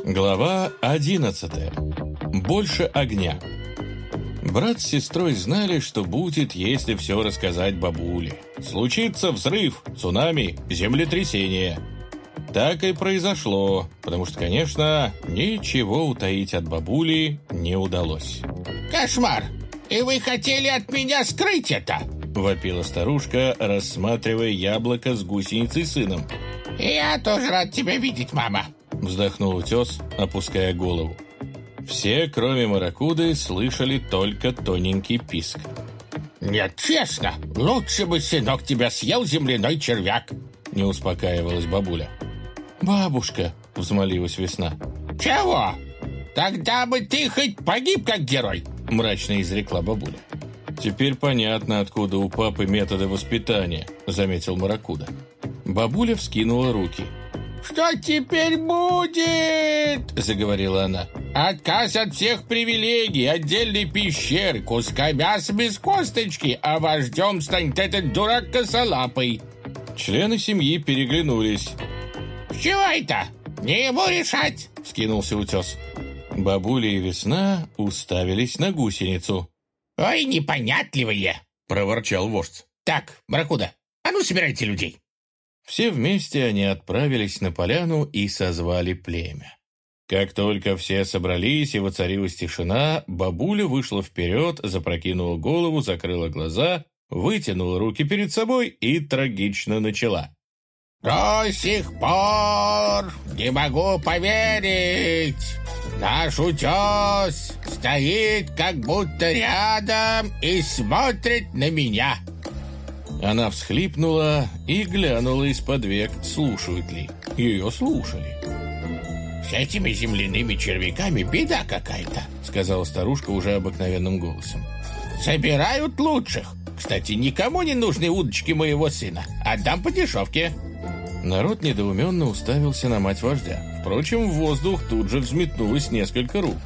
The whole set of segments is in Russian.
Глава 11. Больше огня. Брат с сестрой знали, что будет, если все рассказать бабуле. Случится взрыв, цунами, землетрясение. Так и произошло, потому что, конечно, ничего утаить от бабули не удалось. «Кошмар! И вы хотели от меня скрыть это?» — вопила старушка, рассматривая яблоко с гусеницей сыном. «Я тоже рад тебя видеть, мама!» — вздохнул утес, опуская голову. Все, кроме Маракуды, слышали только тоненький писк. «Нет, честно, лучше бы, сынок, тебя съел земляной червяк!» — не успокаивалась бабуля. «Бабушка!» — взмолилась Весна. «Чего? Тогда бы ты хоть погиб как герой!» — мрачно изрекла бабуля. «Теперь понятно, откуда у папы методы воспитания», — заметил Маракуда. Бабуля вскинула руки. «Что теперь будет?» — заговорила она. «Отказ от всех привилегий, отдельной пещеры, куска мяса без косточки, а вождем станет этот дурак косолапый». Члены семьи переглянулись. «С чего это? Не ему решать!» — вскинулся утес. Бабуля и Весна уставились на гусеницу. «Ой, непонятливые!» — проворчал вождь. «Так, Маракуда, а ну собирайте людей!» Все вместе они отправились на поляну и созвали племя. Как только все собрались и воцарилась тишина, бабуля вышла вперед, запрокинула голову, закрыла глаза, вытянула руки перед собой и трагично начала. «До сих пор не могу поверить! Наш утес стоит как будто рядом и смотрит на меня!» Она всхлипнула и глянула из-под век, слушают ли. Ее слушали. «С этими земляными червяками беда какая-то», — сказала старушка уже обыкновенным голосом. «Собирают лучших. Кстати, никому не нужны удочки моего сына. Отдам по дешевке». Народ недоуменно уставился на мать вождя. Впрочем, в воздух тут же взметнулось несколько рук.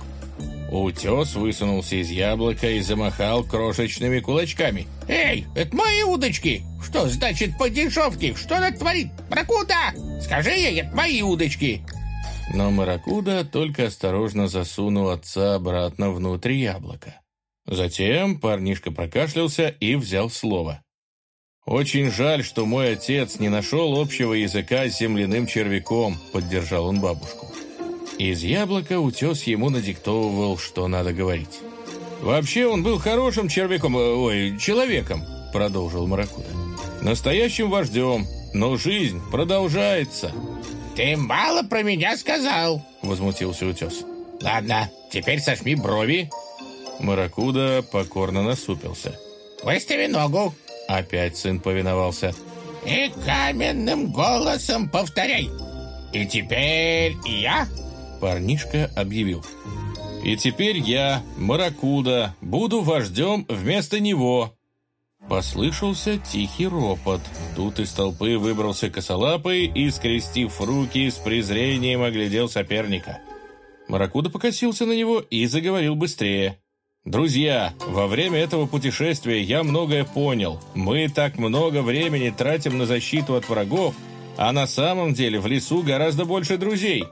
Утес высунулся из яблока и замахал крошечными кулачками. «Эй, это мои удочки! Что значит по дешевке? Что она творит? Маракуда! Скажи ей, это мои удочки!» Но Маракуда только осторожно засунул отца обратно внутрь яблока. Затем парнишка прокашлялся и взял слово. «Очень жаль, что мой отец не нашел общего языка с земляным червяком», — поддержал он бабушку. Из яблока утес ему надиктовывал, что надо говорить. «Вообще он был хорошим человеком», — продолжил Маракуда. «Настоящим вождем, но жизнь продолжается». «Ты мало про меня сказал», — возмутился утес. «Ладно, теперь сожми брови». Маракуда покорно насупился. «Выстави ногу». Опять сын повиновался. «И каменным голосом повторяй. И теперь я...» Парнишка объявил. «И теперь я, Маракуда, буду вождем вместо него». Послышался тихий ропот. Тут из толпы выбрался косолапый и, скрестив руки, с презрением оглядел соперника. Маракуда покосился на него и заговорил быстрее. «Друзья, во время этого путешествия я многое понял. Мы так много времени тратим на защиту от врагов, а на самом деле в лесу гораздо больше друзей».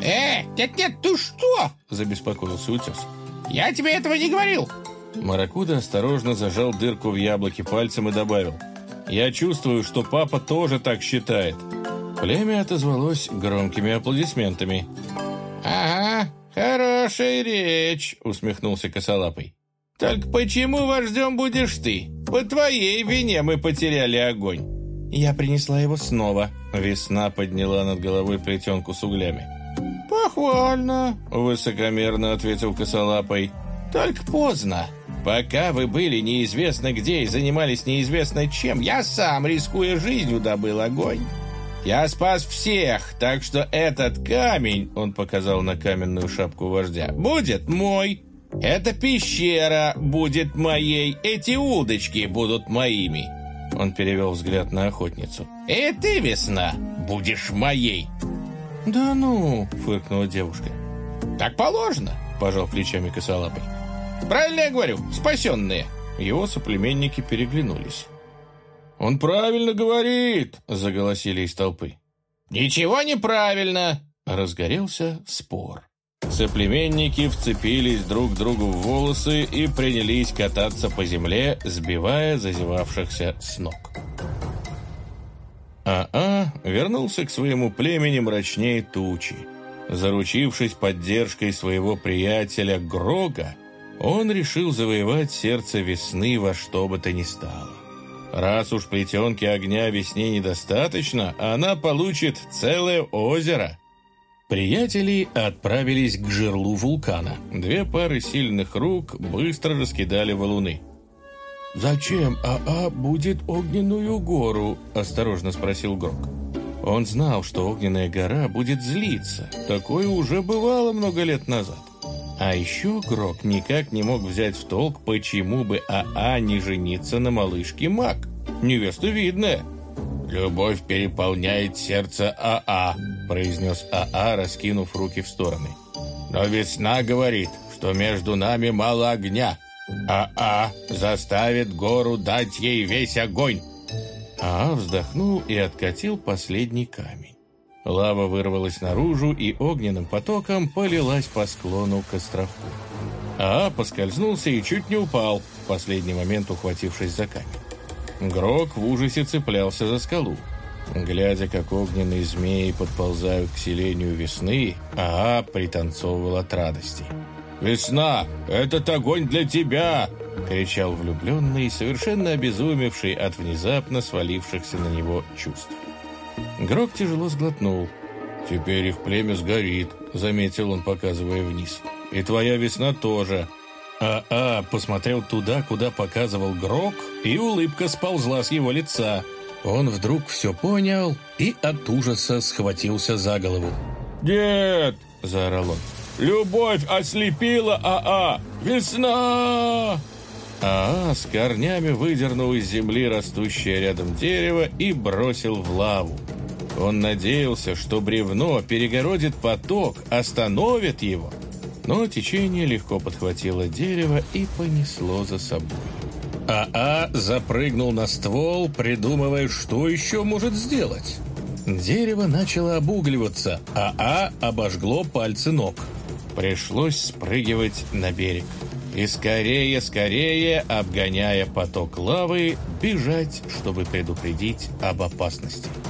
Нет, ты что?» — забеспокоился утес. «Я тебе этого не говорил». Маракуда осторожно зажал дырку в яблоке пальцем и добавил. «Я чувствую, что папа тоже так считает». Племя отозвалось громкими аплодисментами. «Ага, хорошая речь», — усмехнулся косолапый. «Только почему вождем будешь ты? По твоей вине мы потеряли огонь». «Я принесла его снова». Весна подняла над головой плетенку с углями. «Похвально», — высокомерно ответил косолапый. «Только поздно. Пока вы были неизвестно где и занимались неизвестно чем, я сам, рискуя жизнью, добыл огонь. Я спас всех, так что этот камень, — он показал на каменную шапку вождя, — будет мой. Эта пещера будет моей, эти удочки будут моими». Он перевел взгляд на охотницу. «И ты, Весна, будешь моей». «Да ну!» — фыркнула девушка. «Так положено», — пожал плечами косолапый. «Правильно я говорю, спасенные». Его соплеменники переглянулись. «Он правильно говорит!» — заголосили из толпы. «Ничего неправильно!» Разгорелся спор. Соплеменники вцепились друг другу в волосы и принялись кататься по земле, сбивая зазевавшихся с ног. Вернулся к своему племени мрачнее тучи. Заручившись поддержкой своего приятеля Грога, он решил завоевать сердце весны во что бы то ни стало. Раз уж плетенки огня весне недостаточно, она получит целое озеро. Приятели отправились к жерлу вулкана. Две пары сильных рук быстро раскидали валуны. «Зачем будет огненную гору?» – осторожно спросил Грог. Он знал, что огненная гора будет злиться. Такое уже бывало много лет назад. А еще Грог никак не мог взять в толк, почему бы не жениться на малышке Мак. Невеста видная. «Любовь переполняет сердце произнес раскинув руки в стороны. «Но весна говорит, что между нами мало огня. Заставит гору дать ей весь огонь». Вздохнул и откатил последний камень. Лава вырвалась наружу и огненным потоком полилась по склону к островку. Поскользнулся и чуть не упал, в последний момент ухватившись за камень. Грог в ужасе цеплялся за скалу. Глядя, как огненные змеи подползают к селению весны, пританцовывал от радости. «Весна, этот огонь для тебя!» — кричал влюбленный, совершенно обезумевший от внезапно свалившихся на него чувств. Грог тяжело сглотнул. «Теперь их племя сгорит», — заметил он, показывая вниз. «И твоя весна тоже». Посмотрел туда, куда показывал Грог, и улыбка сползла с его лица. Он вдруг все понял и от ужаса схватился за голову. «Нет!» — заорал он. «Любовь ослепила Весна!» С корнями выдернул из земли растущее рядом дерево и бросил в лаву. Он надеялся, что бревно перегородит поток, остановит его. Но течение легко подхватило дерево и понесло за собой. Запрыгнул на ствол, придумывая, что еще может сделать. Дерево начало обугливаться, обожгло пальцы ног. Пришлось спрыгивать на берег. И скорее, обгоняя поток лавы, бежать, чтобы предупредить об опасности.